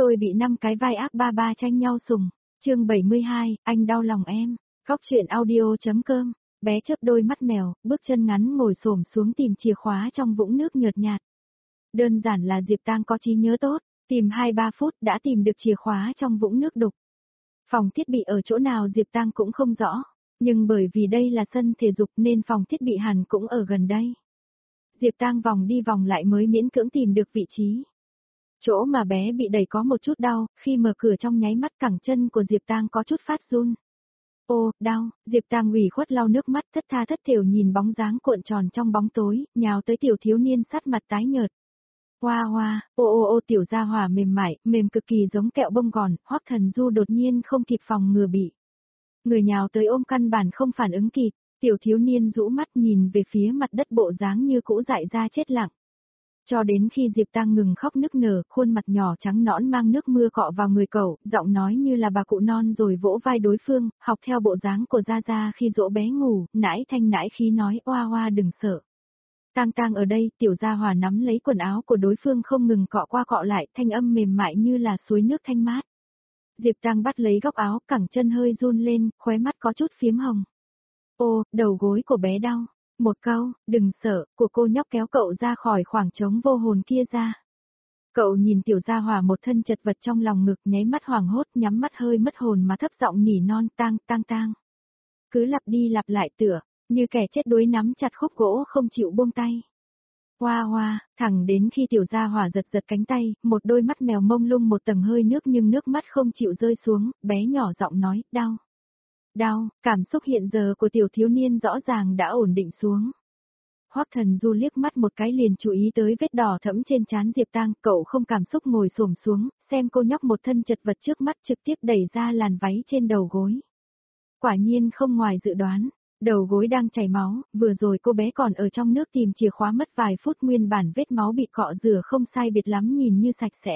Tôi bị 5 cái vai ác ba ba tranh nhau sủng. Chương 72, anh đau lòng em. Góc truyện audio.com. Bé chớp đôi mắt mèo, bước chân ngắn ngồi xổm xuống tìm chìa khóa trong vũng nước nhợt nhạt. Đơn giản là Diệp Tang có trí nhớ tốt, tìm 2-3 phút đã tìm được chìa khóa trong vũng nước đục. Phòng thiết bị ở chỗ nào Diệp Tang cũng không rõ, nhưng bởi vì đây là sân thể dục nên phòng thiết bị hẳn cũng ở gần đây. Diệp Tang vòng đi vòng lại mới miễn cưỡng tìm được vị trí. Chỗ mà bé bị đẩy có một chút đau, khi mở cửa trong nháy mắt cẳng chân của Diệp Tang có chút phát run. Ô, đau, Diệp Tang ủy khuất lau nước mắt thất tha thất thểu nhìn bóng dáng cuộn tròn trong bóng tối, nhào tới tiểu thiếu niên sát mặt tái nhợt. Hoa hoa, ô tiểu gia hỏa mềm mại, mềm cực kỳ giống kẹo bông gòn, Hoắc Thần Du đột nhiên không kịp phòng ngừa bị. Người nhào tới ôm căn bản không phản ứng kịp, tiểu thiếu niên rũ mắt nhìn về phía mặt đất bộ dáng như cũ dại ra chết lặng. Cho đến khi Diệp Tang ngừng khóc nức nở, khuôn mặt nhỏ trắng nõn mang nước mưa cọ vào người cậu, giọng nói như là bà cụ non rồi vỗ vai đối phương, học theo bộ dáng của Gia Gia khi dỗ bé ngủ, nãi thanh nãi khí nói oa oa đừng sợ. Tang Tang ở đây, tiểu gia hỏa nắm lấy quần áo của đối phương không ngừng cọ qua cọ lại, thanh âm mềm mại như là suối nước thanh mát. Diệp Tang bắt lấy góc áo, cẳng chân hơi run lên, khóe mắt có chút phiếm hồng. Ô, đầu gối của bé đau. Một câu, đừng sợ, của cô nhóc kéo cậu ra khỏi khoảng trống vô hồn kia ra. Cậu nhìn tiểu gia hỏa một thân chật vật trong lòng ngực nháy mắt hoảng hốt nhắm mắt hơi mất hồn mà thấp giọng nỉ non Tang Tang Tang. Cứ lặp đi lặp lại tựa, như kẻ chết đuối nắm chặt khúc gỗ không chịu buông tay. Hoa hoa, thẳng đến khi tiểu gia hỏa giật giật cánh tay, một đôi mắt mèo mông lung một tầng hơi nước nhưng nước mắt không chịu rơi xuống, bé nhỏ giọng nói, đau. Đau, cảm xúc hiện giờ của tiểu thiếu niên rõ ràng đã ổn định xuống. Hoắc Thần Du liếc mắt một cái liền chú ý tới vết đỏ thẫm trên trán Diệp Tang, cậu không cảm xúc ngồi xổm xuống, xem cô nhóc một thân chật vật trước mắt trực tiếp đẩy ra làn váy trên đầu gối. Quả nhiên không ngoài dự đoán, đầu gối đang chảy máu, vừa rồi cô bé còn ở trong nước tìm chìa khóa mất vài phút nguyên bản vết máu bị cọ rửa không sai biệt lắm nhìn như sạch sẽ.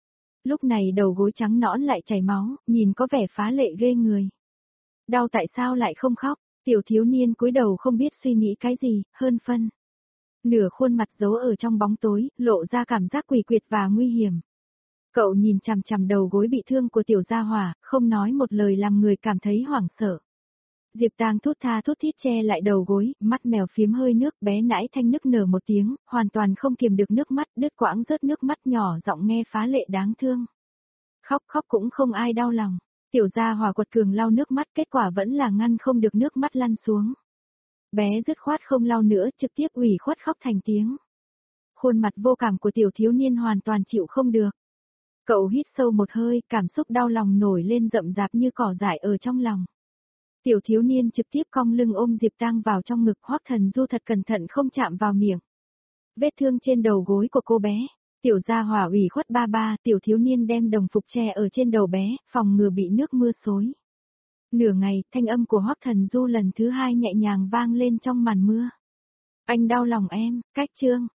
Lúc này đầu gối trắng nõn lại chảy máu, nhìn có vẻ phá lệ ghê người. Đau tại sao lại không khóc, tiểu thiếu niên cúi đầu không biết suy nghĩ cái gì, hơn phân. Nửa khuôn mặt giấu ở trong bóng tối, lộ ra cảm giác quỷ quyệt và nguy hiểm. Cậu nhìn chằm chằm đầu gối bị thương của tiểu gia hỏa, không nói một lời làm người cảm thấy hoảng sợ. Diệp Tang thút tha thút thít che lại đầu gối, mắt mèo phím hơi nước bé nãi thanh nức nở một tiếng, hoàn toàn không kiềm được nước mắt, đứt quãng rớt nước mắt nhỏ giọng nghe phá lệ đáng thương. Khóc khóc cũng không ai đau lòng. Tiểu gia hỏa quật cường lau nước mắt kết quả vẫn là ngăn không được nước mắt lăn xuống. Bé dứt khoát không lau nữa trực tiếp ủy khuất khóc thành tiếng. Khuôn mặt vô cảm của tiểu thiếu niên hoàn toàn chịu không được. Cậu hít sâu một hơi, cảm xúc đau lòng nổi lên rậm rạp như cỏ dại ở trong lòng. Tiểu thiếu niên trực tiếp cong lưng ôm Diệp Tang vào trong ngực Hoắc Thần Du thật cẩn thận không chạm vào miệng. Vết thương trên đầu gối của cô bé. Tiểu gia hỏa ủy khuất ba ba, tiểu thiếu niên đem đồng phục che ở trên đầu bé, phòng ngừa bị nước mưa xối. Nửa ngày, thanh âm của Hoắc Thần Du lần thứ hai nhẹ nhàng vang lên trong màn mưa. Anh đau lòng em, cách chương.